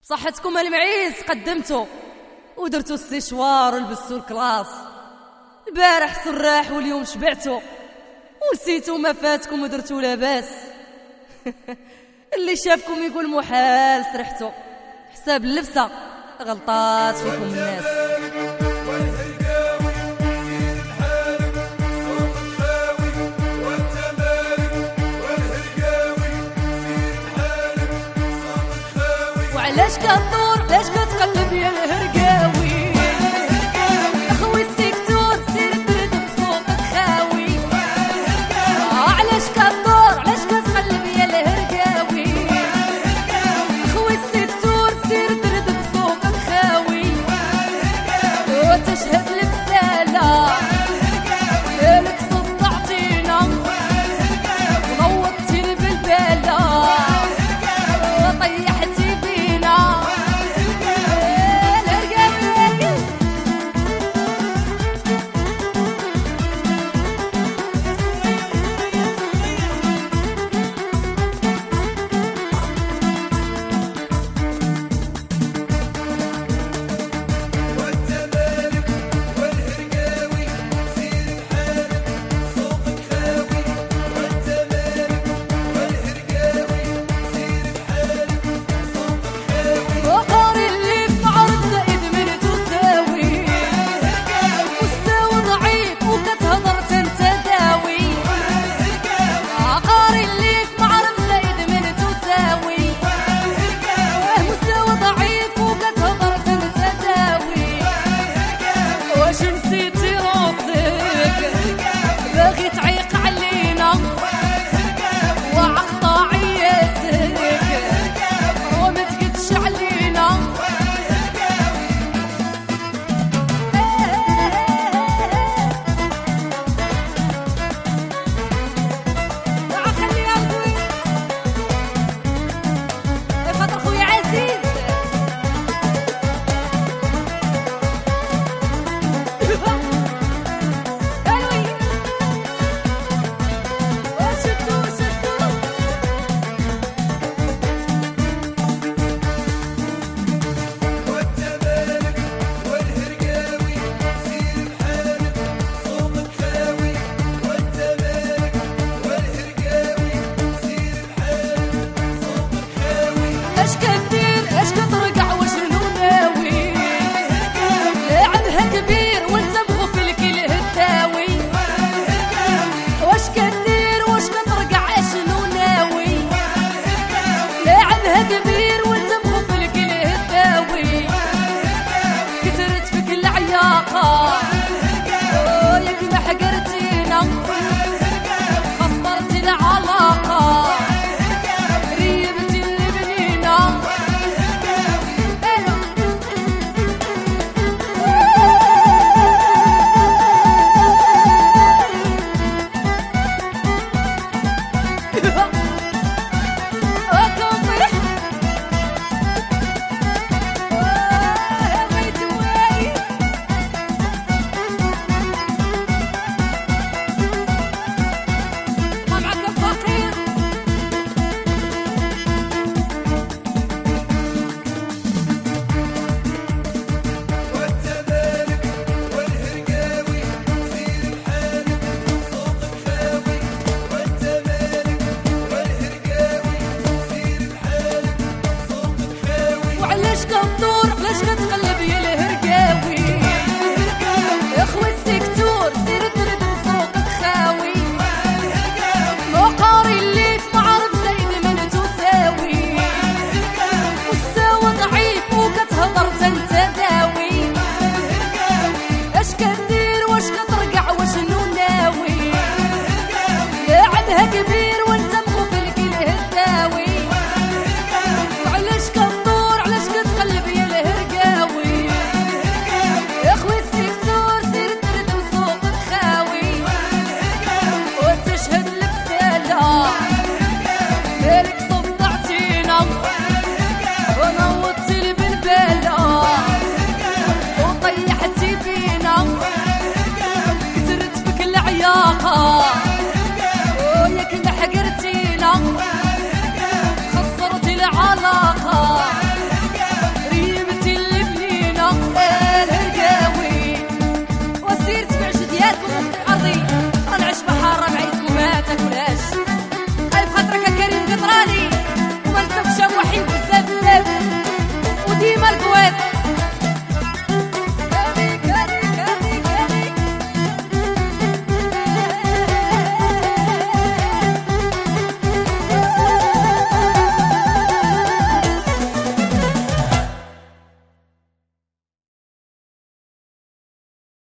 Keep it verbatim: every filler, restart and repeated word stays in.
بصحتكم المعيز قدمتو ودرتو السيشوار ولبستو الكلاص. البارح سراح واليوم شبعتو ونسيتو ما فاتكم ودرتو لاباس. اللي شافكم يقول محال سرحتو، حساب اللبسه غلطات فيكم الناس. وعلاش كدور علاش كتقلب يا الهرقاوي؟ اخوي السيكتور سير ترد بسوقك خاوي. علاش كدور علاش كتقلب يا الهرقاوي؟ اخوي السيكتور سير ترد بسوقك خاوي. وتشهد لك سالة لك صدعتينا ونوضتي البلبالة وطيحتي بينا. علاش كتدور علاش كتقلب